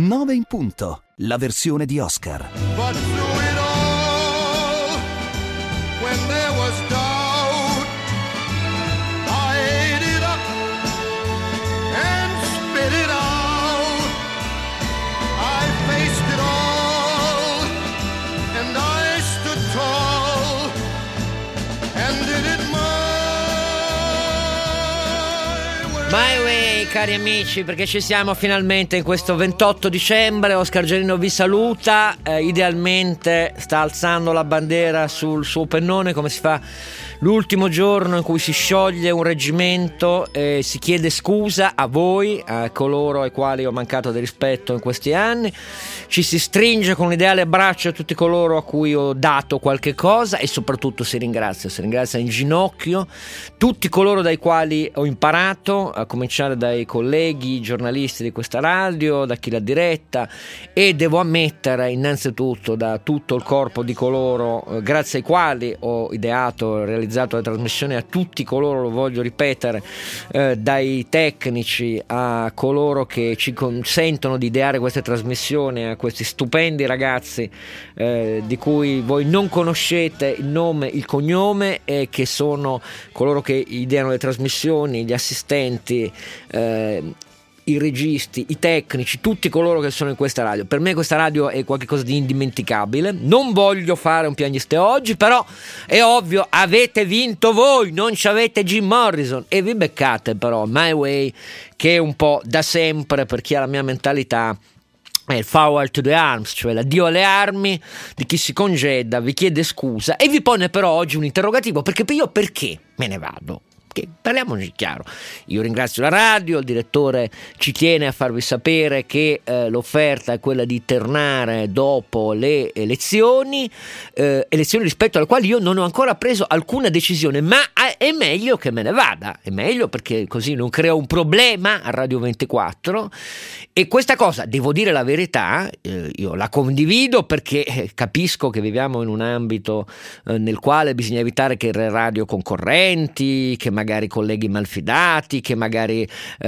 9 in punto, la versione di Oscar. But through it all, when there was doubt, I ate it up and spit it out. I faced it all and I stood tall and did it My Way, cari amici, perché ci siamo finalmente in questo 28 dicembre. Oscar Giannino vi saluta, idealmente sta alzando la bandiera sul suo pennone come si fa l'ultimo giorno in cui si scioglie un reggimento, e si chiede scusa a voi, a coloro ai quali ho mancato di rispetto in questi anni, ci si stringe con un ideale abbraccio a tutti coloro a cui ho dato qualche cosa e soprattutto si ringrazia in ginocchio tutti coloro dai quali ho imparato, a cominciare dai colleghi giornalisti di questa radio, da chi l'ha diretta, e devo ammettere innanzitutto da tutto il corpo di coloro grazie ai quali ho ideato e realizzato le trasmissioni, a tutti coloro, lo voglio ripetere, dai tecnici a coloro che ci consentono di ideare queste trasmissioni, a questi stupendi ragazzi di cui voi non conoscete il nome, il cognome, e che sono coloro che ideano le trasmissioni, gli assistenti, i registi, i tecnici, tutti coloro che sono in questa radio. Per me questa radio è qualcosa di indimenticabile. Non voglio fare un piagniste oggi, però è ovvio, avete vinto voi, non ci avete Jim Morrison e vi beccate però My Way, che è un po' da sempre, per chi ha la mia mentalità, è il Farewell to the Arms, cioè l'addio alle armi di chi si congeda, vi chiede scusa e vi pone però oggi un interrogativo, perché io perché me ne vado? Che parliamoci chiaro, io ringrazio la radio, il direttore ci tiene a farvi sapere che l'offerta è quella di tornare dopo le elezioni rispetto alle quali io non ho ancora preso alcuna decisione, ma è meglio che me ne vada, è meglio perché così non creo un problema a Radio 24, e questa cosa, devo dire la verità, io la condivido perché capisco che viviamo in un ambito nel quale bisogna evitare che radio concorrenti, che magari colleghi malfidati, che magari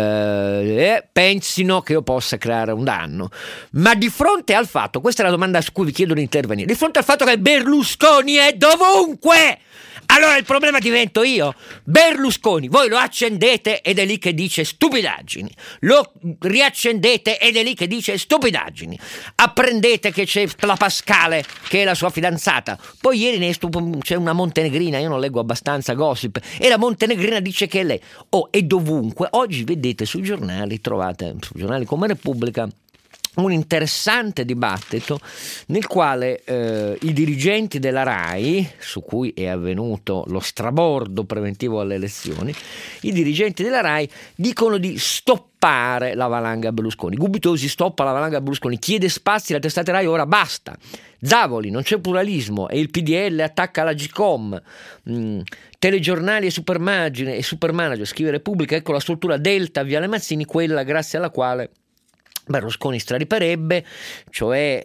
pensino che io possa creare un danno. Ma di fronte al fatto, questa è la domanda su cui vi chiedo di intervenire, di fronte al fatto che Berlusconi è dovunque, allora il problema divento io. Berlusconi, voi lo accendete ed è lì che dice stupidaggini, lo riaccendete ed è lì che dice stupidaggini, apprendete che c'è la Pascale che è la sua fidanzata, poi ieri c'è una montenegrina, io non leggo abbastanza gossip, e la montenegrina dice che è lei. È dovunque. Oggi vedete sui giornali, trovate su giornali come Repubblica un interessante dibattito nel quale i dirigenti della RAI, su cui è avvenuto lo strabordo preventivo alle elezioni, i dirigenti della RAI dicono di stoppare la valanga Berlusconi. Gubitosi stoppa la valanga Berlusconi, chiede spazi alla testata RAI, ora basta. Zavoli, non c'è pluralismo e il PDL attacca la Gcom. Telegiornali e supermanager, scrive Repubblica, ecco la struttura Delta Viale Mazzini, quella grazie alla quale Berlusconi strariperebbe, cioè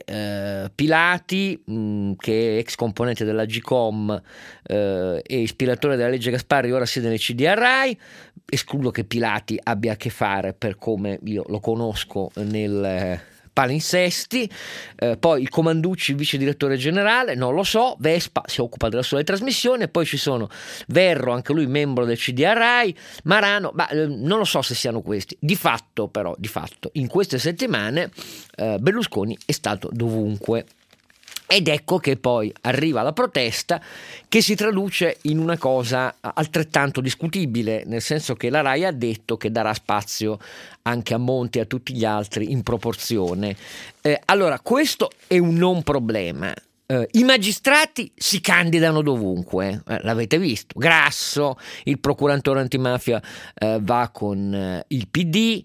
Pilati, che è ex componente della Gcom e ispiratore della legge Gasparri, ora siede nel CDA RAI. Escludo che Pilati abbia a che fare, per come io lo conosco, nel palinsesti. Poi il Comanducci, vice direttore generale, non lo so. Vespa si occupa della sua trasmissione, poi ci sono Verro, anche lui membro del CDA RAI, Marano, non lo so se siano questi. Di fatto in queste settimane Berlusconi è stato dovunque. Ed ecco che poi arriva la protesta, che si traduce in una cosa altrettanto discutibile, nel senso che la RAI ha detto che darà spazio anche a Monti e a tutti gli altri in proporzione. Allora, questo è un non problema. I magistrati si candidano dovunque, l'avete visto. Grasso, il procuratore antimafia, va con il PD.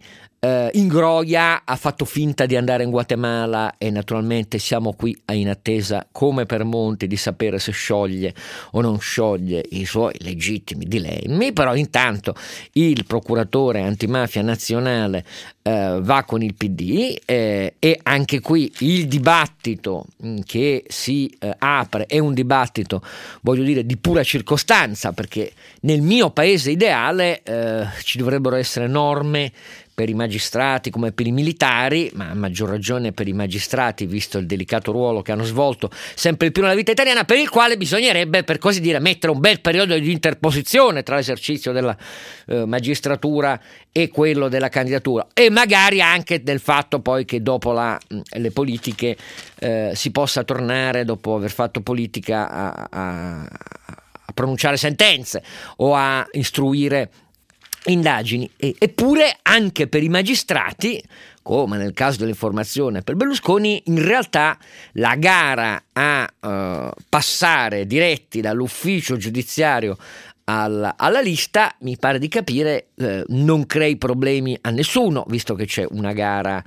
Ingroia ha fatto finta di andare in Guatemala e naturalmente siamo qui in attesa, come per Monti, di sapere se scioglie o non scioglie i suoi legittimi dilemmi. Però intanto il procuratore antimafia nazionale va con il PD, e anche qui il dibattito che si apre è un dibattito, voglio dire, di pura circostanza, perché nel mio paese ideale ci dovrebbero essere norme per i magistrati come per i militari, ma a maggior ragione per i magistrati, visto il delicato ruolo che hanno svolto sempre di più nella vita italiana, per il quale bisognerebbe, per così dire, mettere un bel periodo di interposizione tra l'esercizio della magistratura e quello della candidatura, e magari anche del fatto poi che dopo le politiche si possa tornare, dopo aver fatto politica, a pronunciare sentenze o a istruire indagini. Eppure anche per i magistrati, come nel caso dell'informazione per Berlusconi, in realtà la gara a passare diretti dall'ufficio giudiziario alla lista, mi pare di capire, non crei problemi a nessuno, visto che c'è una gara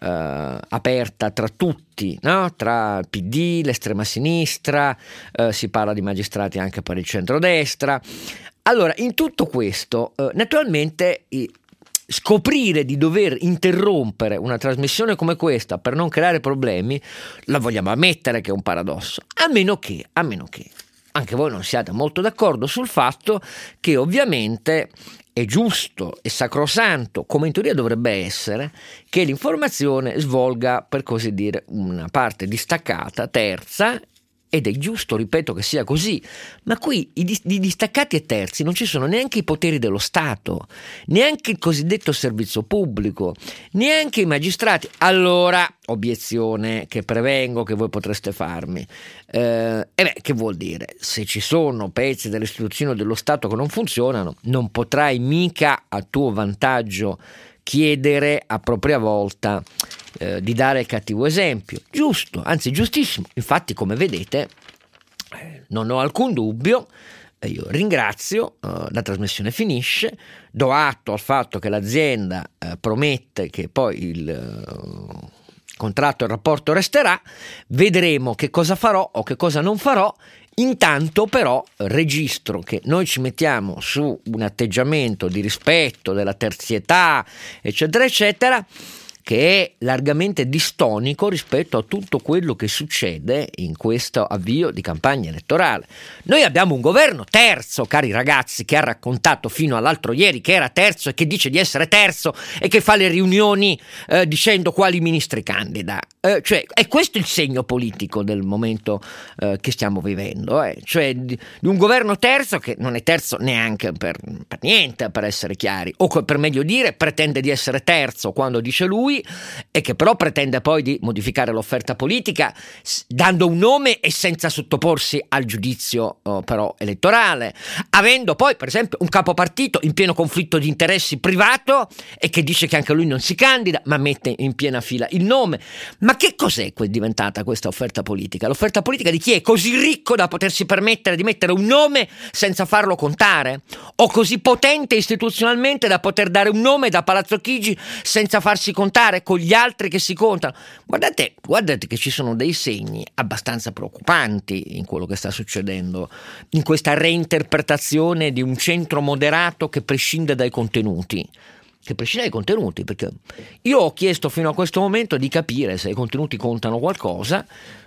aperta tra tutti, no? Tra il PD, l'estrema sinistra, si parla di magistrati anche per il centrodestra. Allora, in tutto questo, naturalmente, scoprire di dover interrompere una trasmissione come questa per non creare problemi, la vogliamo ammettere che è un paradosso, a meno che anche voi non siate molto d'accordo sul fatto che ovviamente è giusto e sacrosanto, come in teoria dovrebbe essere, che l'informazione svolga, per così dire, una parte distaccata, terza. Ed è giusto, ripeto, che sia così, ma qui di distaccati e terzi non ci sono neanche i poteri dello Stato, neanche il cosiddetto servizio pubblico, neanche i magistrati. Allora, obiezione che prevengo che voi potreste farmi, che vuol dire? Se ci sono pezzi delle istituzioni dello Stato che non funzionano, non potrai mica a tuo vantaggio chiedere a propria volta di dare cattivo esempio. Giusto, anzi giustissimo. Infatti, come vedete, non ho alcun dubbio, io ringrazio, la trasmissione finisce, do atto al fatto che l'azienda promette che poi il contratto e il rapporto resterà, vedremo che cosa farò o che cosa non farò. Intanto però registro che noi ci mettiamo su un atteggiamento di rispetto della terzietà, eccetera eccetera, che è largamente distonico rispetto a tutto quello che succede in questo avvio di campagna elettorale. Noi abbiamo un governo terzo, cari ragazzi, che ha raccontato fino all'altro ieri che era terzo e che dice di essere terzo e che fa le riunioni dicendo quali ministri candida. Cioè, è questo il segno politico del momento che stiamo vivendo, cioè di un governo terzo che non è terzo neanche per niente, per essere chiari, o per meglio dire pretende di essere terzo quando dice lui, e che però pretende poi di modificare l'offerta politica dando un nome e senza sottoporsi al giudizio però elettorale, avendo poi per esempio un capopartito in pieno conflitto di interessi privato e che dice che anche lui non si candida ma mette in piena fila il nome. Ma che cos'è diventata questa offerta politica? L'offerta politica di chi è così ricco da potersi permettere di mettere un nome senza farlo contare, o così potente istituzionalmente da poter dare un nome da Palazzo Chigi senza farsi contare con gli altri che si contano. Guardate che ci sono dei segni abbastanza preoccupanti in quello che sta succedendo, in questa reinterpretazione di un centro moderato che prescinde dai contenuti. Perché io ho chiesto fino a questo momento di capire se i contenuti contano qualcosa.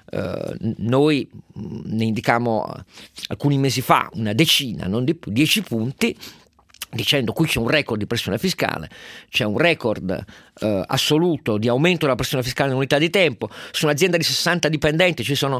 Noi ne indicamo alcuni mesi fa una decina, non di più, 10 punti, dicendo qui c'è un record di pressione fiscale, c'è un record assoluto di aumento della pressione fiscale in unità di tempo. Su un'azienda di 60 dipendenti ci sono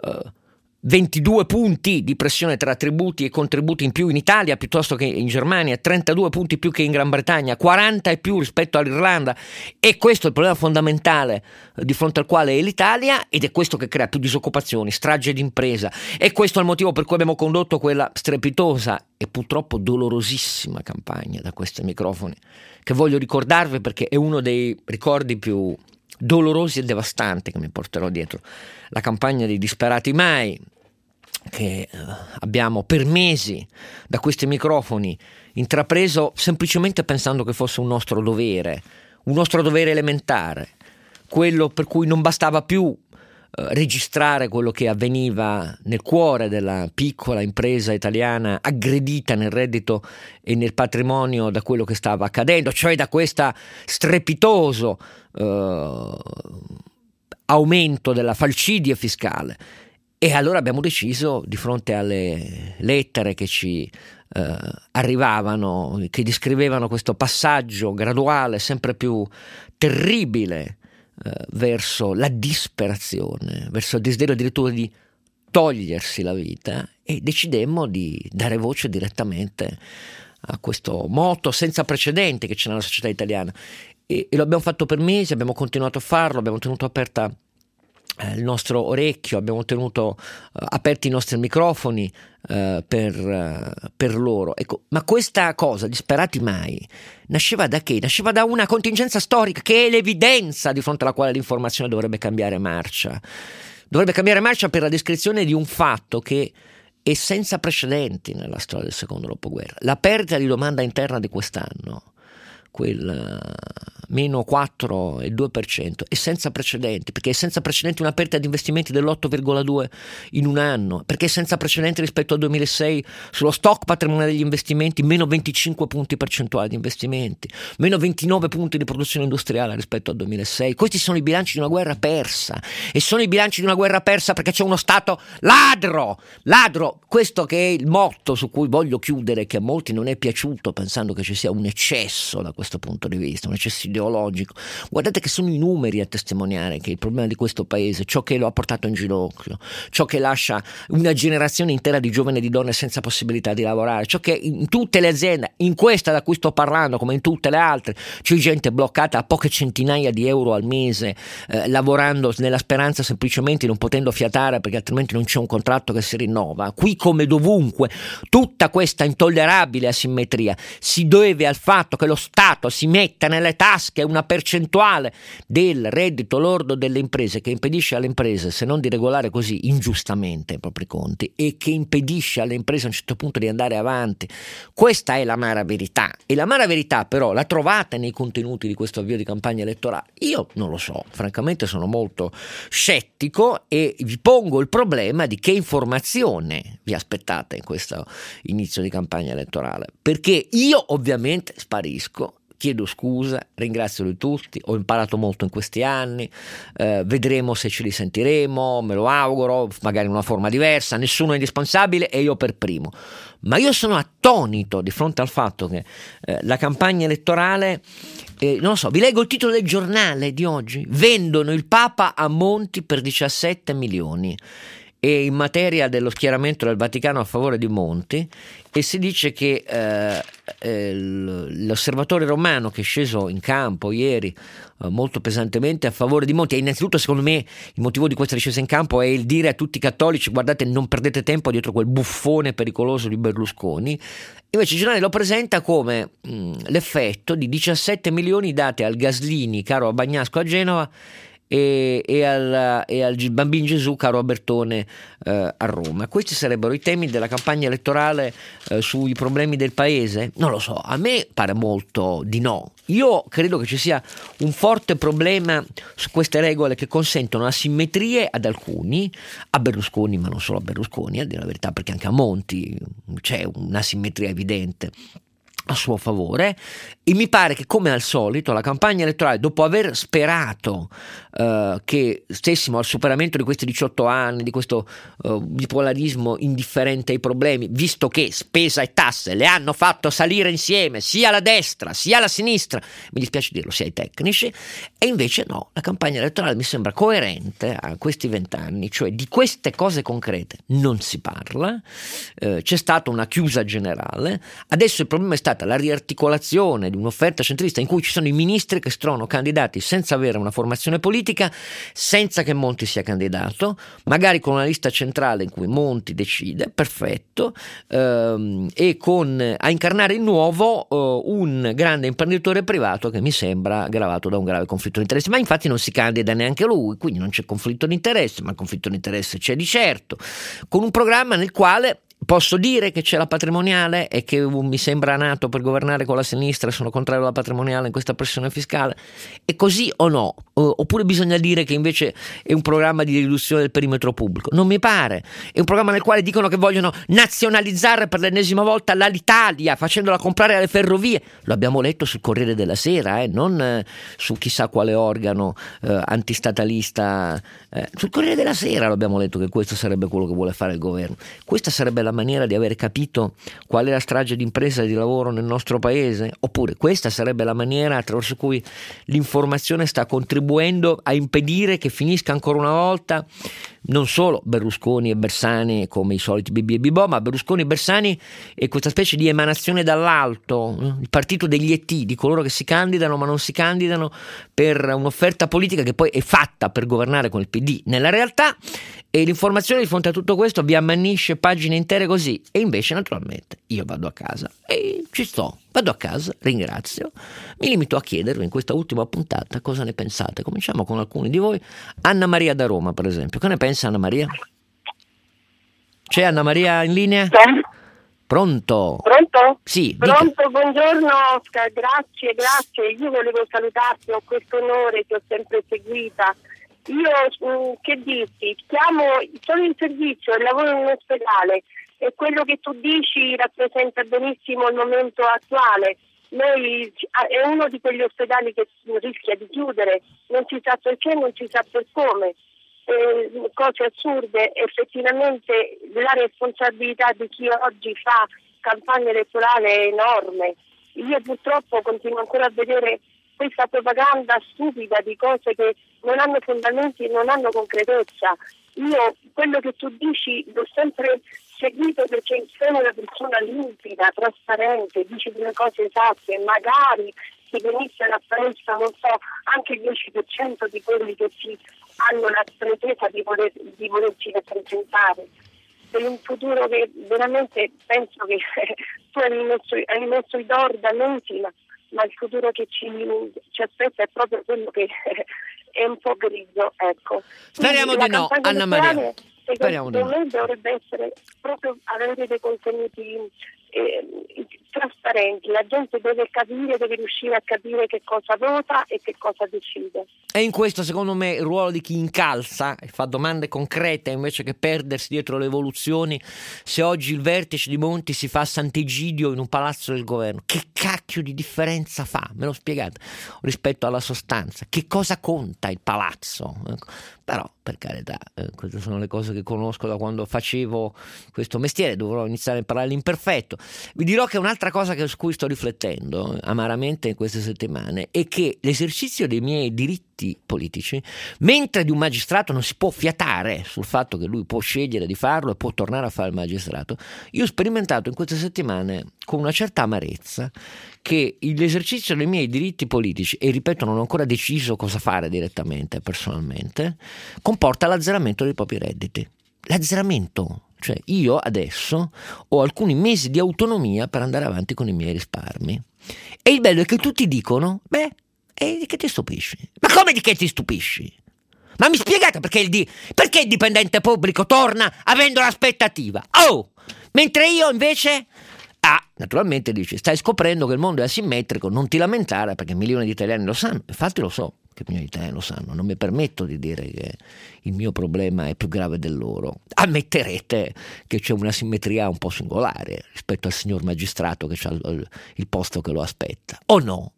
22 punti di pressione tra tributi e contributi in più in Italia piuttosto che in Germania, 32 punti più che in Gran Bretagna, 40 e più rispetto all'Irlanda, e questo è il problema fondamentale di fronte al quale è l'Italia, ed è questo che crea più disoccupazioni, strage d'impresa, e questo è il motivo per cui abbiamo condotto quella strepitosa e purtroppo dolorosissima campagna da questi microfoni, che voglio ricordarvi perché è uno dei ricordi più dolorosi e devastanti che mi porterò dietro, la campagna dei disperati mai, che abbiamo per mesi da questi microfoni intrapreso semplicemente pensando che fosse un nostro dovere elementare, quello per cui non bastava più registrare quello che avveniva nel cuore della piccola impresa italiana aggredita nel reddito e nel patrimonio da quello che stava accadendo, cioè da questo strepitoso aumento della falcidia fiscale. E allora abbiamo deciso, di fronte alle lettere che ci arrivavano, che descrivevano questo passaggio graduale sempre più terribile verso la disperazione, verso il desiderio addirittura di togliersi la vita, e decidemmo di dare voce direttamente a questo moto senza precedenti che c'è nella società italiana, e lo abbiamo fatto per mesi, abbiamo continuato a farlo, abbiamo tenuto aperta il nostro orecchio, abbiamo tenuto aperti i nostri microfoni per loro. Ecco, ma questa cosa, disperati mai, nasceva da che? Nasceva da una contingenza storica che è l'evidenza di fronte alla quale l'informazione dovrebbe cambiare marcia. Dovrebbe cambiare marcia per la descrizione di un fatto che è senza precedenti nella storia del secondo dopoguerra. La perdita di domanda interna di quest'anno, quel meno 4,2%, è senza precedenti, perché è senza precedenti una perdita di investimenti dell'8,2% in un anno, perché è senza precedenti rispetto al 2006 sullo stock patrimoniale degli investimenti, meno 25 punti percentuali di investimenti, meno 29 punti di produzione industriale rispetto al 2006. Questi sono i bilanci di una guerra persa, e sono i bilanci di una guerra persa perché c'è uno Stato ladro, questo che è il motto su cui voglio chiudere, che a molti non è piaciuto, pensando che ci sia un eccesso da questo punto di vista, un eccesso ideologico. Guardate che sono i numeri a testimoniare che il problema di questo paese, ciò che lo ha portato in ginocchio, ciò che lascia una generazione intera di giovani e di donne senza possibilità di lavorare, ciò che in tutte le aziende, in questa da cui sto parlando come in tutte le altre, c'è gente bloccata a poche centinaia di euro al mese, lavorando nella speranza semplicemente di non potendo fiatare perché altrimenti non c'è un contratto che si rinnova. Qui come dovunque tutta questa intollerabile asimmetria si deve al fatto che lo Stato si metta nelle tasche una percentuale del reddito lordo delle imprese, che impedisce alle imprese, se non di regolare così ingiustamente i propri conti, e che impedisce alle imprese a un certo punto di andare avanti. Questa è l'amara verità, e l'amara verità però la trovate nei contenuti di questo avvio di campagna elettorale. Io non lo so, francamente sono molto scettico, e vi pongo il problema di che informazione vi aspettate in questo inizio di campagna elettorale, perché io ovviamente sparisco, chiedo scusa, ringrazio di tutti, ho imparato molto in questi anni, vedremo se ci risentiremo, me lo auguro, magari in una forma diversa, nessuno è indispensabile e io per primo, ma io sono attonito di fronte al fatto che la campagna elettorale, non lo so, vi leggo il titolo del giornale di oggi: vendono il Papa a Monti per 17 milioni. E in materia dello schieramento del Vaticano a favore di Monti, e si dice che l'osservatore romano, che è sceso in campo ieri molto pesantemente a favore di Monti, e innanzitutto secondo me il motivo di questa discesa in campo è il dire a tutti i cattolici: guardate, non perdete tempo dietro quel buffone pericoloso di Berlusconi. Invece il giornale lo presenta come l'effetto di 17 milioni date al Gaslini, caro a Bagnasco a Genova, e al Bambin Gesù, caro a Bertone a Roma. Questi sarebbero i temi della campagna elettorale sui problemi del paese? Non lo so, a me pare molto di no. Io credo che ci sia un forte problema su queste regole che consentono asimmetrie ad alcuni, a Berlusconi, ma non solo a Berlusconi, a dire la verità, perché anche a Monti c'è un'asimmetria evidente a suo favore, e mi pare che, come al solito, la campagna elettorale, dopo aver sperato che stessimo al superamento di questi 18 anni, di questo bipolarismo indifferente ai problemi, visto che spesa e tasse le hanno fatto salire insieme sia la destra sia la sinistra, mi dispiace dirlo, sia i tecnici, e invece no, la campagna elettorale mi sembra coerente a questi 20 anni, cioè di queste cose concrete non si parla, c'è stata una chiusa generale, adesso il problema è stata la riarticolazione di un'offerta centrista in cui ci sono i ministri che si trovano candidati senza avere una formazione politica, senza che Monti sia candidato, magari con una lista centrale in cui Monti decide, perfetto, e con a incarnare il nuovo un grande imprenditore privato che mi sembra aggravato da un grave conflitto di interesse, ma infatti non si candida neanche lui, quindi non c'è conflitto di interesse, ma il conflitto di interesse c'è di certo, con un programma nel quale posso dire che c'è la patrimoniale e che mi sembra nato per governare con la sinistra, sono contrario alla patrimoniale in questa pressione fiscale, è così o no? Oppure bisogna dire che invece è un programma di riduzione del perimetro pubblico? Non mi pare, è un programma nel quale dicono che vogliono nazionalizzare per l'ennesima volta l'Alitalia facendola comprare alle ferrovie, lo abbiamo letto sul Corriere della Sera, non su chissà quale organo antistatalista, sul Corriere della Sera lo abbiamo letto che questo sarebbe quello che vuole fare il governo. Questa sarebbe la maniera di avere capito qual è la strage di impresa e di lavoro nel nostro paese? Oppure questa sarebbe la maniera attraverso cui l'informazione sta contribuendo a impedire che finisca ancora una volta non solo Berlusconi e Bersani come i soliti Bibi e Bibò, ma Berlusconi e Bersani e questa specie di emanazione dall'alto, il partito degli ET, di coloro che si candidano ma non si candidano per un'offerta politica che poi è fatta per governare con il PD nella realtà, e l'informazione di fronte a tutto questo vi ammanisce pagine intere così. E invece naturalmente io vado a casa e ci sto, vado a casa, ringrazio, mi limito a chiedervi in questa ultima puntata cosa ne pensate. Cominciamo con alcuni di voi. Anna Maria da Roma, per esempio, che ne pensa Anna Maria? C'è Anna Maria in linea? Pronto? Pronto? Sì, pronto, buongiorno Oscar, grazie. Io volevo salutarti, ho questo onore, ti ho sempre seguita. Io, che dirti, sono in servizio, lavoro in un ospedale e quello che tu dici rappresenta benissimo il momento attuale. È uno di quegli ospedali che rischia di chiudere, non si sa perché, non si sa per come. Cose assurde. Effettivamente la responsabilità di chi oggi fa campagna elettorale è enorme. Io purtroppo continuo ancora a vedere questa propaganda stupida di cose che non hanno fondamenti e non hanno concretezza. Io quello che tu dici l'ho sempre seguito perché sei una persona limpida, trasparente, dici delle cose esatte, magari si venisse alla palestra, non so, anche il 10% di quelli che hanno la pretesa di volerci rappresentare. Per un futuro che veramente penso che tu hai messo il d'oro da mesi, ma il futuro che ci aspetta è proprio quello che è un po' grigio, ecco. Speriamo di no, Anna Maria. Secondo me dovrebbe essere proprio avere dei contenuti trasparenti. La gente deve riuscire a capire che cosa vota e che cosa decide. E in questo, secondo me, il ruolo di chi incalza e fa domande concrete invece che perdersi dietro le evoluzioni. Se oggi il vertice di Monti si fa a Sant'Egidio in un palazzo del governo, che cacchio di differenza fa? Me lo spiegate? Rispetto alla sostanza, che cosa conta il palazzo? Però, per carità, queste sono le cose che conosco da quando facevo questo mestiere, dovrò iniziare a imparare l'imperfetto. Vi dirò che un'altra cosa su cui sto riflettendo amaramente in queste settimane è che l'esercizio dei miei diritti politici, mentre di un magistrato non si può fiatare sul fatto che lui può scegliere di farlo e può tornare a fare il magistrato, io ho sperimentato in queste settimane con una certa amarezza che l'esercizio dei miei diritti politici, e ripeto non ho ancora deciso cosa fare direttamente personalmente, comporta l'azzeramento dei propri redditi. L'azzeramento. Cioè io adesso ho alcuni mesi di autonomia per andare avanti con i miei risparmi. E il bello è che tutti dicono, e di che ti stupisci? Ma come di che ti stupisci? Ma mi spiegate perché il dipendente pubblico torna avendo l'aspettativa? Mentre io invece... naturalmente dici, stai scoprendo che il mondo è asimmetrico, non ti lamentare perché milioni di italiani lo sanno, infatti lo so che milioni di italiani lo sanno, non mi permetto di dire che il mio problema è più grave del loro. Ammetterete che c'è una simmetria un po' singolare rispetto al signor magistrato che ha il posto che lo aspetta, o no?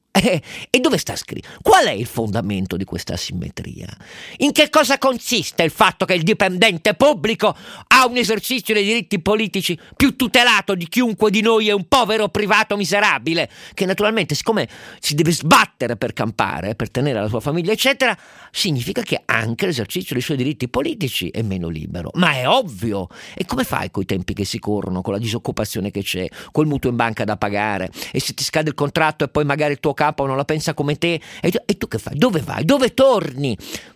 E dove sta scritto? Qual è il fondamento di questa asimmetria? In che cosa consiste il fatto che il dipendente pubblico ha un esercizio dei diritti politici più tutelato di chiunque di noi è un povero privato miserabile che naturalmente, siccome si deve sbattere per campare, per tenere la sua famiglia eccetera, significa che anche l'esercizio dei suoi diritti politici è meno libero? Ma è ovvio! E come fai coi tempi che si corrono, con la disoccupazione che c'è, col mutuo in banca da pagare, e se ti scade il contratto e poi magari il tuo capo non la pensa come te, e tu che fai? Dove vai? Dove torni?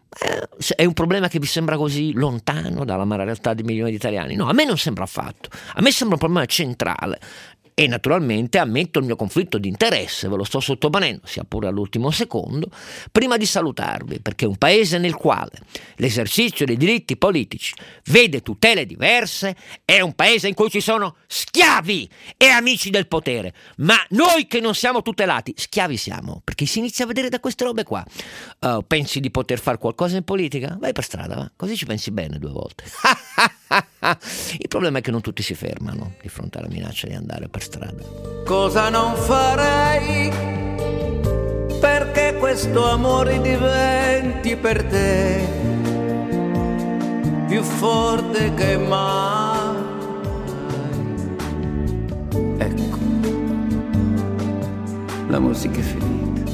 È un problema che vi sembra così lontano dall'amara realtà di milioni di italiani? No, a me non sembra affatto. A me sembra un problema centrale. E naturalmente ammetto il mio conflitto di interesse, ve lo sto sottoponendo, sia pure all'ultimo secondo, prima di salutarvi, perché un paese nel quale l'esercizio dei diritti politici vede tutele diverse è un paese in cui ci sono schiavi e amici del potere, ma noi che non siamo tutelati, schiavi siamo, perché si inizia a vedere da queste robe qua. Pensi di poter fare qualcosa in politica? Vai per strada, va? Così ci pensi bene 2 volte. Il problema è che non tutti si fermano di fronte alla minaccia di andare per strada. Cosa non farei perché questo amore diventi per te più forte che mai? la musica è finita,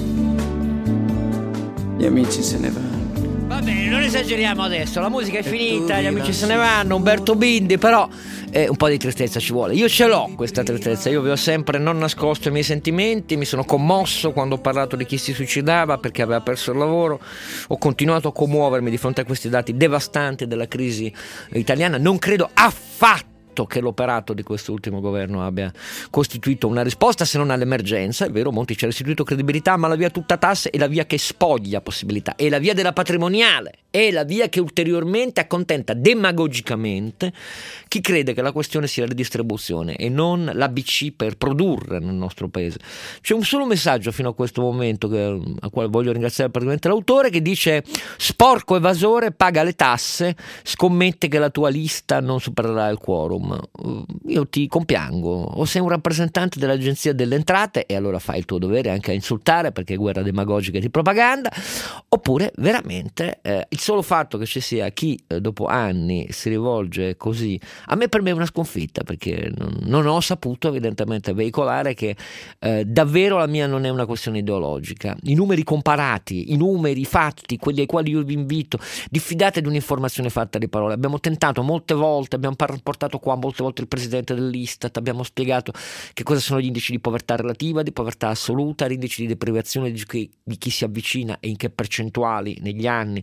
gli amici se ne vanno. Va bene, non esageriamo adesso, la musica è finita, gli amici se ne vanno, Umberto Bindi, però un po' di tristezza ci vuole. Io ce l'ho questa tristezza, io vi ho sempre non nascosto i miei sentimenti, mi sono commosso quando ho parlato di chi si suicidava perché aveva perso il lavoro, ho continuato a commuovermi di fronte a questi dati devastanti della crisi italiana. Non credo affatto che l'operato di quest'ultimo governo abbia costituito una risposta se non all'emergenza. È vero, Monti ci ha restituito credibilità, ma la via tutta tasse è la via che spoglia possibilità, è la via della patrimoniale, è la via che ulteriormente accontenta demagogicamente chi crede che la questione sia la redistribuzione e non l'ABC per produrre nel nostro paese. C'è un solo messaggio fino a questo momento a quale voglio ringraziare praticamente l'autore, che dice: sporco evasore, paga le tasse, scommette che la tua lista non supererà il quorum. Io ti compiango, o sei un rappresentante dell'Agenzia delle Entrate e allora fai il tuo dovere anche a insultare perché è guerra demagogica e di propaganda, oppure veramente il solo fatto che ci sia chi dopo anni si rivolge così, per me è una sconfitta, perché non ho saputo evidentemente veicolare che davvero la mia non è una questione ideologica. I numeri comparati, i fatti, quelli ai quali io vi invito, diffidate di un'informazione fatta di parole. Abbiamo tentato molte volte, abbiamo portato qua molte volte il presidente dell'Istat, abbiamo spiegato che cosa sono gli indici di povertà relativa, di povertà assoluta, gli indici di deprivazione di chi si avvicina e in che percentuali negli anni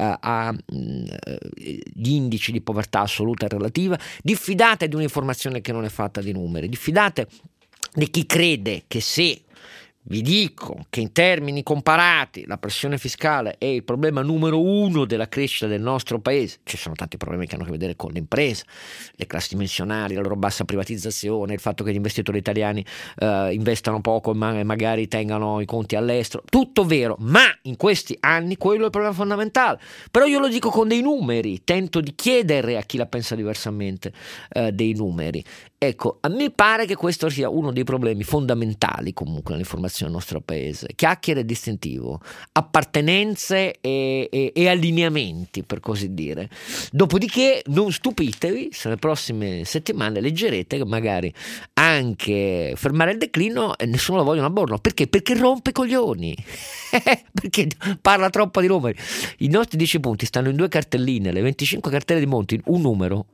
gli indici di povertà assoluta e relativa. Diffidate di un'informazione che non è fatta di numeri, diffidate di chi crede che se vi dico che in termini comparati la pressione fiscale è il problema numero uno della crescita del nostro paese. Ci sono tanti problemi che hanno a che vedere con le imprese, le classi dimensionali, la loro bassa privatizzazione, il fatto che gli investitori italiani investano poco e magari tengano i conti all'estero. Tutto vero, ma in questi anni quello è il problema fondamentale. Però io lo dico con dei numeri, tento di chiedere a chi la pensa diversamente dei numeri. Ecco, a me pare che questo sia uno dei problemi fondamentali comunque nell'informazione del nostro paese. Chiacchiere e distintivo, appartenenze e allineamenti, per così dire. Dopodiché non stupitevi se le prossime settimane leggerete che magari anche fermare il declino nessuno lo vogliono a bordo. Perché? Perché rompe i coglioni. Perché parla troppo di numeri. I nostri 10 punti stanno in 2 cartelline, le 25 cartelle di Monti, un numero,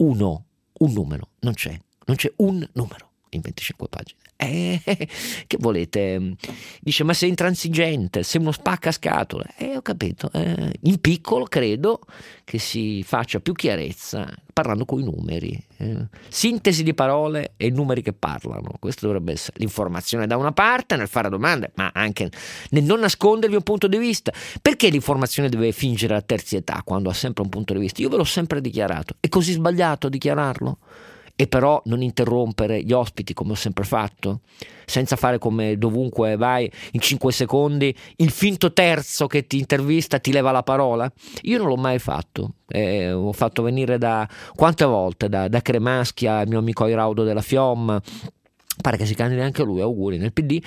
non c'è un numero in 25 pagine. Che volete? Dice: ma sei intransigente, sei uno spaccascatole. Ho capito. In piccolo credo che si faccia più chiarezza parlando coi numeri. Sintesi di parole e numeri che parlano. Questo dovrebbe essere l'informazione da una parte nel fare domande, ma anche nel non nascondervi un punto di vista. Perché l'informazione deve fingere la terzietà quando ha sempre un punto di vista? Io ve l'ho sempre dichiarato. È così sbagliato dichiararlo? E però non interrompere gli ospiti come ho sempre fatto, senza fare come dovunque vai in 5 secondi il finto terzo che ti intervista ti leva la parola. Io non l'ho mai fatto. Ho fatto venire quante volte da Cremaschia il mio amico Airaudo della Fiom, pare che si candidi anche lui, auguri, nel PD.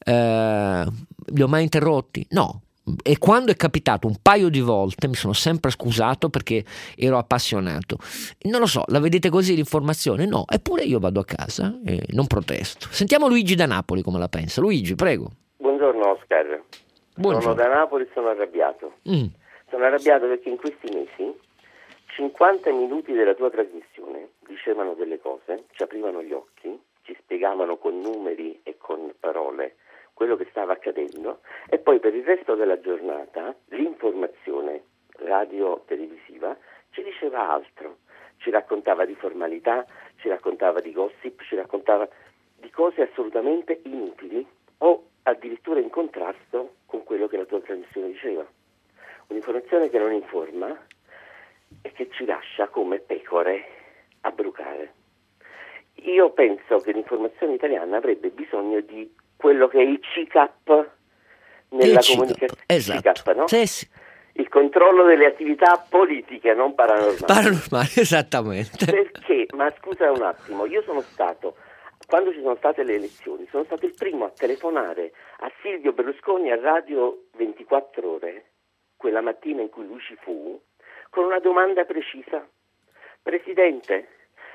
Li ho mai interrotti? No. E quando è capitato un paio di volte mi sono sempre scusato perché ero appassionato. Non lo so, la vedete così l'informazione? No, eppure io vado a casa e non protesto. Sentiamo Luigi da Napoli come la pensa. Luigi, prego. Buongiorno Oscar. Buongiorno. Sono da Napoli, sono arrabbiato. Sono arrabbiato perché in questi mesi 50 minuti della tua trasmissione dicevano delle cose, ci aprivano gli occhi, ci spiegavano con numeri e con parole quello che stava accadendo, e poi per il resto della giornata l'informazione radio-televisiva ci diceva altro, ci raccontava di formalità, ci raccontava di gossip, ci raccontava di cose assolutamente inutili o addirittura in contrasto con quello che la tua trasmissione diceva. Un'informazione che non informa e che ci lascia come pecore a brucare. Io penso che l'informazione italiana avrebbe bisogno di quello che è il CCAP nella comunicazione. Esatto. CCAP, no? Sì. Il controllo delle attività politiche, non paranormali. Paranormali, esattamente. Perché? Ma scusa un attimo, io sono stato, quando ci sono state le elezioni, sono stato il primo a telefonare a Silvio Berlusconi a Radio 24 Ore, quella mattina in cui lui ci fu, con una domanda precisa. Presidente,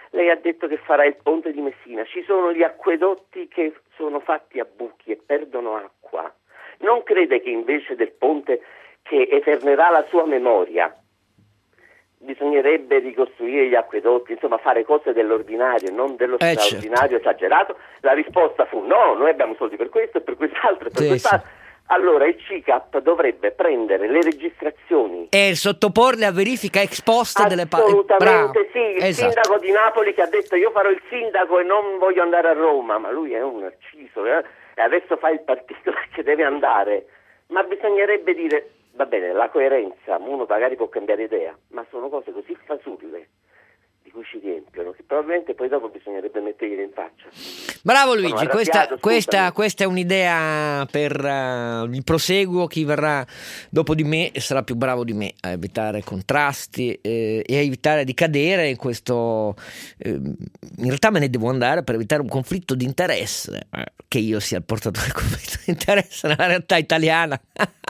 Lei ha detto che farà il ponte di Messina. Ci sono gli acquedotti che sono fatti a buchi e perdono acqua. Non crede che invece del ponte che eternerà la sua memoria bisognerebbe ricostruire gli acquedotti, insomma fare cose dell'ordinario, non dello straordinario esagerato? La risposta fu no, noi abbiamo soldi per questo e per quest'altro e per quest'altro. Sì. Allora il CICAP dovrebbe prendere le registrazioni e sottoporle a verifica ex post delle assolutamente sì, il sindaco di Napoli che ha detto io farò il sindaco e non voglio andare a Roma, ma lui è un narciso e adesso fa il partito perché deve andare, ma bisognerebbe dire va bene, la coerenza, uno magari può cambiare idea, ma sono cose così fasulle di cui ci riempiono che probabilmente poi dopo bisognerebbe mettergliele in faccia. Bravo Luigi, questa è un'idea per il proseguo. Chi verrà dopo di me sarà più bravo di me a evitare contrasti e a evitare di cadere in questo in realtà me ne devo andare per evitare un conflitto di interesse, che io sia il portatore del conflitto di interesse nella realtà italiana.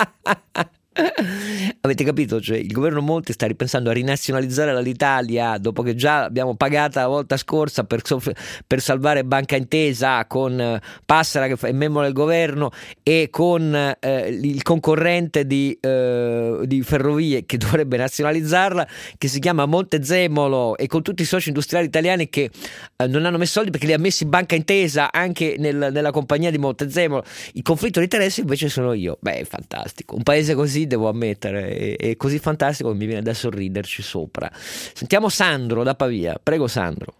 Avete capito? Cioè, il governo Monti sta ripensando a rinazionalizzare l'Italia dopo che già abbiamo pagata la volta scorsa per salvare Banca Intesa con Passera che è membro del governo e con il concorrente di Ferrovie che dovrebbe nazionalizzarla, che si chiama Montezemolo, e con tutti i soci industriali italiani che non hanno messo soldi perché li ha messi Banca Intesa anche nella compagnia di Montezemolo. Il conflitto di interessi invece sono io. Beh, è fantastico, un paese così devo ammettere, è così fantastico che mi viene da sorriderci sopra. Sentiamo Sandro da Pavia. Prego Sandro.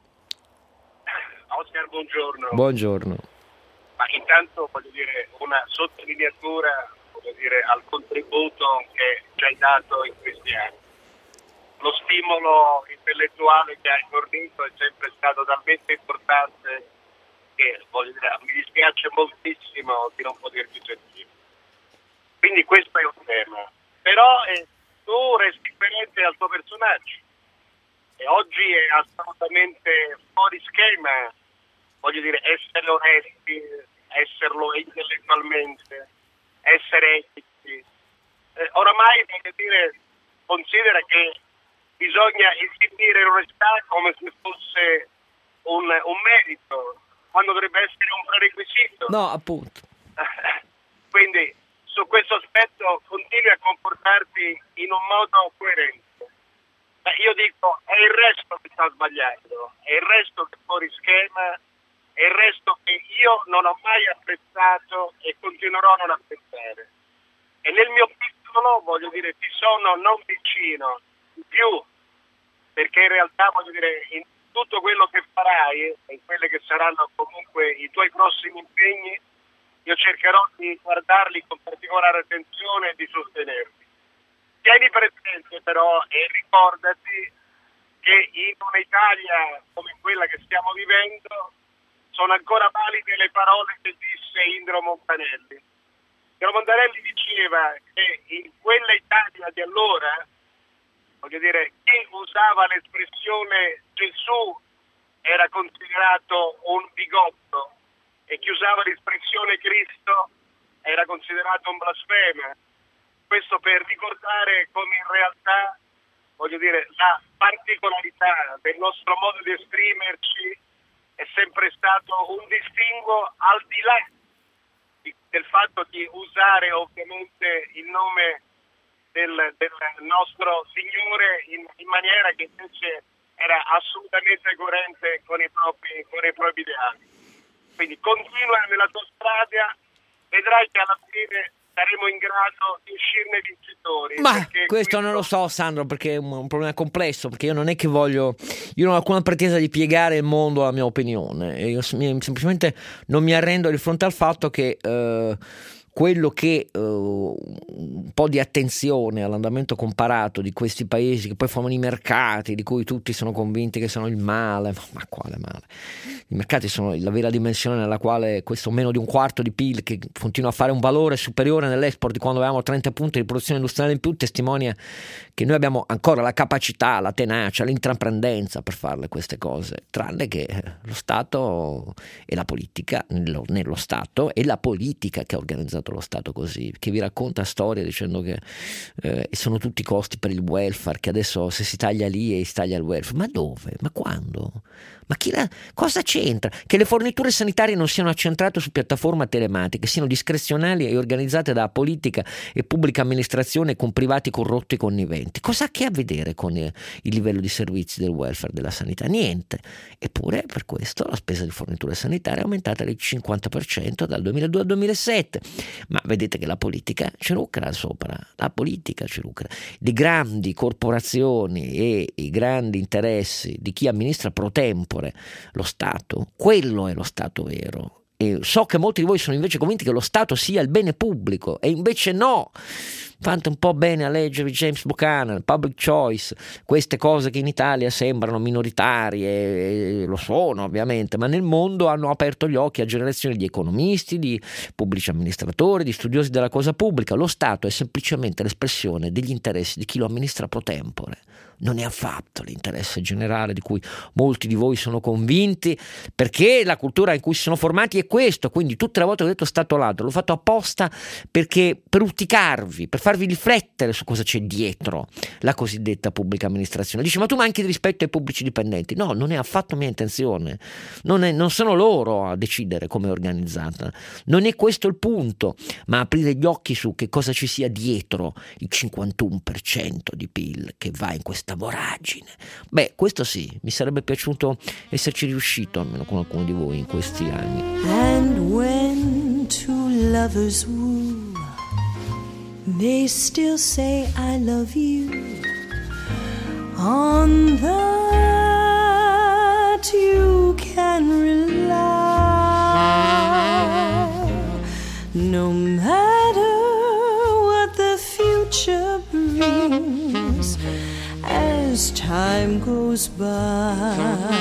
Oscar, buongiorno. Buongiorno. Ma intanto voglio dire una sottolineatura, voglio dire, al contributo che ci hai dato in questi anni. Lo stimolo intellettuale che hai fornito è sempre stato talmente importante che, voglio dire, mi dispiace moltissimo di non poterti sentire. Quindi questo è un tema, però tu resti coerente al tuo personaggio e oggi è assolutamente fuori schema, voglio dire, essere onesti, esserlo intellettualmente, essere etici. Oramai, voglio dire, considera che bisogna esibire l'onestà come se fosse un merito, quando dovrebbe essere un prerequisito. No, appunto. Quindi su questo aspetto continui a comportarti in un modo coerente. Io dico, è il resto che sta sbagliando, è il resto che è fuori schema, è il resto che io non ho mai apprezzato e continuerò a non apprezzare. E nel mio piccolo, voglio dire, ti sono non vicino, di più, perché in realtà, voglio dire, in tutto quello che farai e quelle che saranno comunque i tuoi prossimi impegni, io cercherò di guardarli con particolare attenzione e di sostenerli. Tieni presente però e ricordati che in un'Italia come quella che stiamo vivendo sono ancora valide le parole che disse Indro Montanelli. Indro Montanelli diceva che in quella Italia di allora, voglio dire, chi usava l'espressione Gesù era considerato un bigotto e chi usava l'espressione Cristo era considerato un blasfema. Questo per ricordare come in realtà, voglio dire, la particolarità del nostro modo di esprimerci è sempre stato un distinguo al di là del fatto di usare ovviamente il nome del nostro Signore in maniera che invece era assolutamente coerente con i propri ideali. Quindi continua nella tua strada, vedrai che alla fine saremo in grado di uscirne vincitori. Ma questo non lo so, Sandro, perché è un problema complesso, perché io non ho alcuna pretesa di piegare il mondo alla mia opinione, io semplicemente non mi arrendo di fronte al fatto che quello che un po' di attenzione all'andamento comparato di questi paesi che poi formano i mercati, di cui tutti sono convinti che sono il male, ma quale male? I mercati sono la vera dimensione nella quale questo meno di un quarto di PIL, che continua a fare un valore superiore nell'export di quando avevamo 30 punti di produzione industriale in più, testimonia che noi abbiamo ancora la capacità, la tenacia, l'intraprendenza per farle queste cose, tranne che lo Stato e la politica, nello Stato e la politica che ha organizzato organizzato lo Stato così, che vi racconta storie dicendo che sono tutti costi per il welfare, che adesso se si taglia lì e si taglia il welfare. Ma dove? Ma quando? Ma cosa c'entra? Che le forniture sanitarie non siano accentrate su piattaforme telematiche, siano discrezionali e organizzate da politica e pubblica amministrazione con privati corrotti e conniventi. Cosa ha che a vedere con il livello di servizi del welfare, della sanità? Niente. Eppure per questo la spesa di forniture sanitarie è aumentata del 50% dal 2002 al 2007. Ma vedete che la politica ci lucra sopra. La politica ci lucra. Le grandi corporazioni e i grandi interessi di chi amministra pro tempore lo Stato, quello è lo Stato vero. E so che molti di voi sono invece convinti che lo Stato sia il bene pubblico, e invece no. Fate un po' bene a leggere James Buchanan, Public Choice, queste cose che in Italia sembrano minoritarie, e lo sono ovviamente, ma nel mondo hanno aperto gli occhi a generazioni di economisti, di pubblici amministratori, di studiosi della cosa pubblica. Lo Stato è semplicemente l'espressione degli interessi di chi lo amministra pro tempore. Non è affatto l'interesse generale di cui molti di voi sono convinti, perché la cultura in cui si sono formati è questo. Quindi tutte le volte che ho detto Stato ladro l'ho fatto apposta, perché per urticarvi, per farvi riflettere su cosa c'è dietro la cosiddetta pubblica amministrazione. Dici, ma tu manchi di rispetto ai pubblici dipendenti. No, non è affatto mia intenzione, non sono loro a decidere come è organizzata, non è questo il punto, ma aprire gli occhi su che cosa ci sia dietro il 51% di PIL che va in questa voragine. Beh, questo sì, mi sarebbe piaciuto esserci riuscito almeno con alcuno di voi in questi anni. And when two lovers woo, they still say I love you. On that you can rely, no matter what the future brings, as time goes by.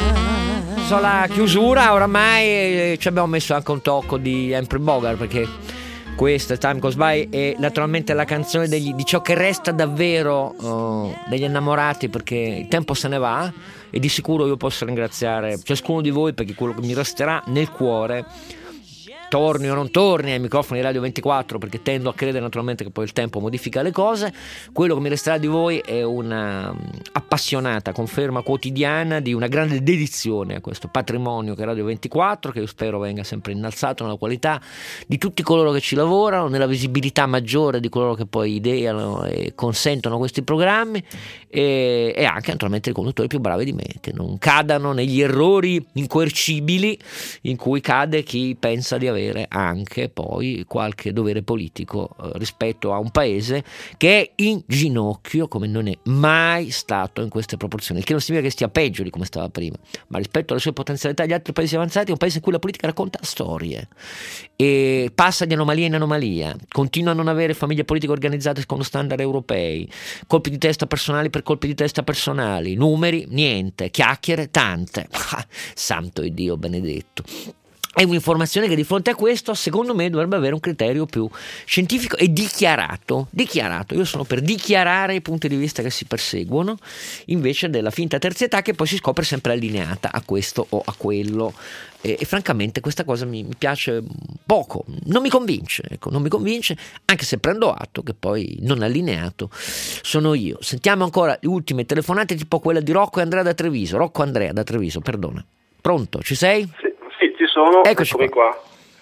La chiusura, oramai ci abbiamo messo anche un tocco di Humphrey Bogart, perché questa Time Goes By è naturalmente la canzone di ciò che resta davvero degli innamorati, perché il tempo se ne va, e di sicuro io posso ringraziare ciascuno di voi, perché quello che mi resterà nel cuore, torni o non torni ai microfoni di Radio 24, perché tendo a credere naturalmente che poi il tempo modifica le cose, quello che mi resterà di voi è una appassionata conferma quotidiana di una grande dedizione a questo patrimonio che è Radio 24, che io spero venga sempre innalzato nella qualità di tutti coloro che ci lavorano, nella visibilità maggiore di coloro che poi ideano e consentono questi programmi, e anche naturalmente i conduttori più bravi di me, che non cadano negli errori incoercibili in cui cade chi pensa di avere anche poi qualche dovere politico rispetto a un paese che è in ginocchio come non è mai stato in queste proporzioni, il che non significa che stia peggio di come stava prima, ma rispetto alle sue potenzialità agli altri paesi avanzati è un paese in cui la politica racconta storie e passa di anomalia in anomalia, continua a non avere famiglie politiche organizzate secondo standard europei, colpi di testa personali per colpi di testa personali, numeri niente, chiacchiere tante. Santo Dio benedetto. È un'informazione che di fronte a questo secondo me dovrebbe avere un criterio più scientifico e dichiarato. Io sono per dichiarare i punti di vista che si perseguono invece della finta terzietà che poi si scopre sempre allineata a questo o a quello, e francamente questa cosa mi piace poco, non mi convince, anche se prendo atto che poi non allineato sono io. Sentiamo ancora le ultime telefonate, tipo quella di Rocco Andrea da Treviso. Perdona. Pronto, ci sei? Sì, ci sono, eccomi qua.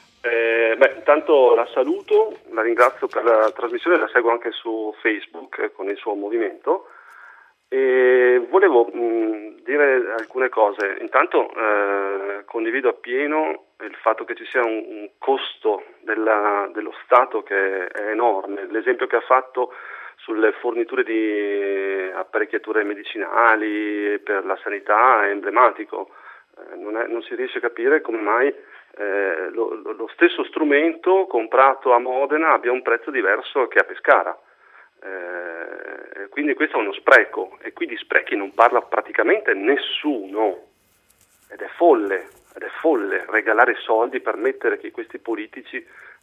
Intanto la saluto, la ringrazio per la trasmissione, la seguo anche su Facebook con il suo movimento, e volevo dire alcune cose. Intanto condivido appieno il fatto che ci sia un costo dello Stato che è enorme. L'esempio che ha fatto sulle forniture di apparecchiature medicinali per la sanità è emblematico. Non si riesce a capire come mai lo stesso strumento comprato a Modena abbia un prezzo diverso che a Pescara. Quindi questo è uno spreco, e qui di sprechi non parla praticamente nessuno, ed è folle regalare soldi, permettere che questi politici,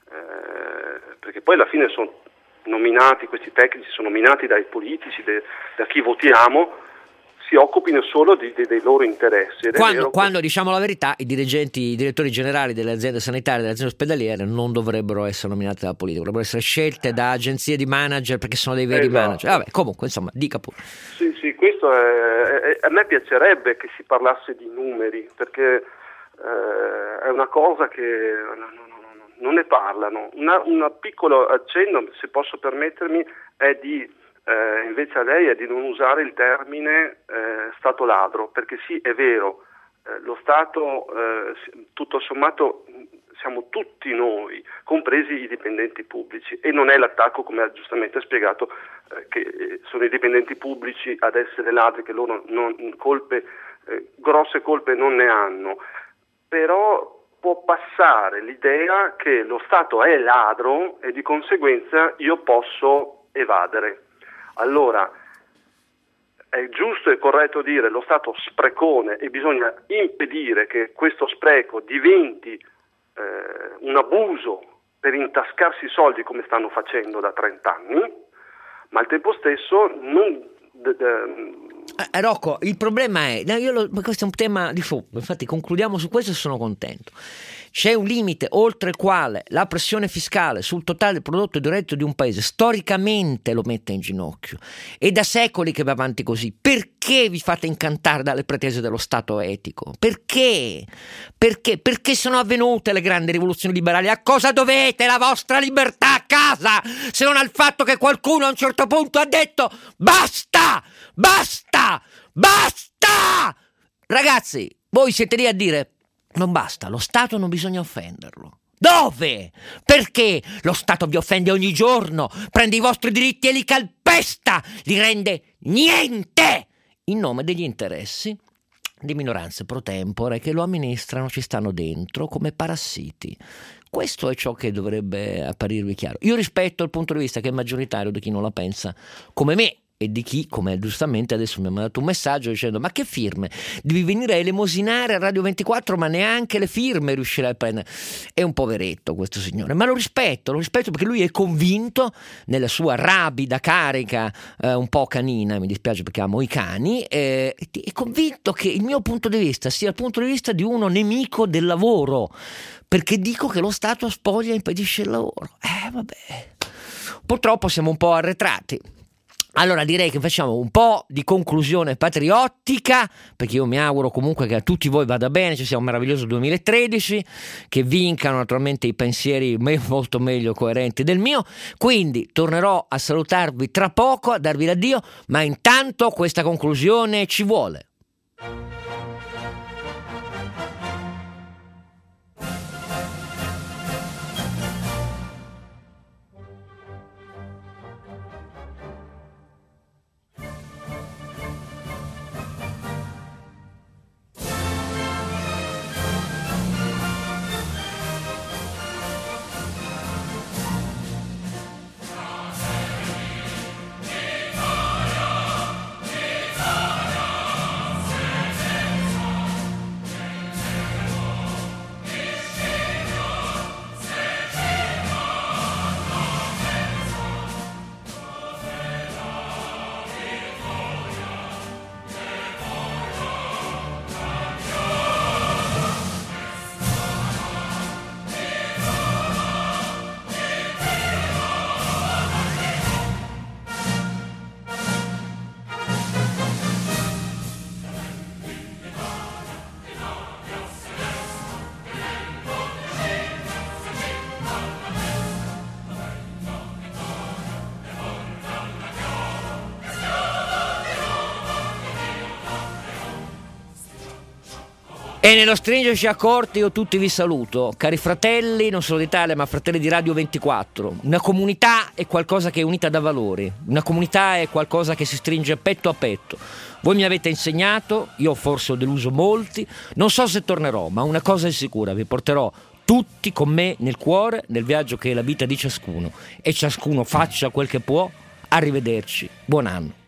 perché poi alla fine questi tecnici sono nominati dai politici, da chi votiamo, si occupino solo dei loro interessi. Quando diciamo la verità, i direttori generali delle aziende sanitarie, delle aziende ospedaliere non dovrebbero essere nominati dalla politica, dovrebbero essere scelte da agenzie di manager, perché sono dei veri manager. Vabbè, comunque, insomma, dica pure. Sì, questo a me piacerebbe che si parlasse di numeri, perché è una cosa che non ne parlano. Un piccolo accenno, se posso permettermi, è invece a lei è di non usare il termine Stato ladro, perché sì, è vero, lo Stato tutto sommato siamo tutti noi, compresi i dipendenti pubblici, e non è l'attacco, come ha giustamente spiegato, che sono i dipendenti pubblici ad essere ladri, che loro grosse colpe non ne hanno, però può passare l'idea che lo Stato è ladro e di conseguenza io posso evadere. Allora, è giusto e corretto dire lo Stato sprecone, e bisogna impedire che questo spreco diventi un abuso per intascarsi i soldi, come stanno facendo da 30 anni, ma al tempo stesso non... Rocco, il problema è, questo è un tema di fondo, infatti concludiamo su questo e sono contento. C'è un limite oltre il quale la pressione fiscale sul totale prodotto diretto di un paese storicamente lo mette in ginocchio, e da secoli che va avanti così. Perché vi fate incantare dalle pretese dello Stato etico? Perché? Perché sono avvenute le grandi rivoluzioni liberali? A cosa dovete la vostra libertà a casa, se non al fatto che qualcuno a un certo punto ha detto basta! Ragazzi, voi siete lì a dire non basta, lo Stato non bisogna offenderlo. Dove? Perché lo Stato vi offende ogni giorno, prende i vostri diritti e li calpesta, li rende niente, in nome degli interessi di minoranze pro tempore che lo amministrano, ci stanno dentro come parassiti. Questo è ciò che dovrebbe apparirvi chiaro. Io rispetto il punto di vista che è maggioritario di chi non la pensa come me, e di chi, come giustamente adesso mi ha mandato un messaggio dicendo ma che firme, devi venire a elemosinare a Radio 24, ma neanche le firme riuscirai a prendere. È un poveretto questo signore, ma lo rispetto perché lui è convinto nella sua rapida carica un po' canina, mi dispiace perché amo i cani, è convinto che il mio punto di vista sia il punto di vista di uno nemico del lavoro, perché dico che lo Stato spoglia e impedisce il lavoro. Vabbè, purtroppo siamo un po' arretrati. Allora direi che facciamo un po' di conclusione patriottica, perché io mi auguro comunque che a tutti voi vada bene, ci sia un meraviglioso 2013, che vincano naturalmente i pensieri molto meglio coerenti del mio. Quindi tornerò a salutarvi tra poco, a darvi l'addio, ma intanto questa conclusione ci vuole. E nello stringerci accorti io tutti vi saluto, cari fratelli, non solo d'Italia ma fratelli di Radio 24. Una comunità è qualcosa che è unita da valori, una comunità è qualcosa che si stringe petto a petto. Voi mi avete insegnato, io forse ho deluso molti, non so se tornerò, ma una cosa è sicura, vi porterò tutti con me nel cuore, nel viaggio che è la vita di ciascuno, e ciascuno faccia quel che può. Arrivederci, buon anno.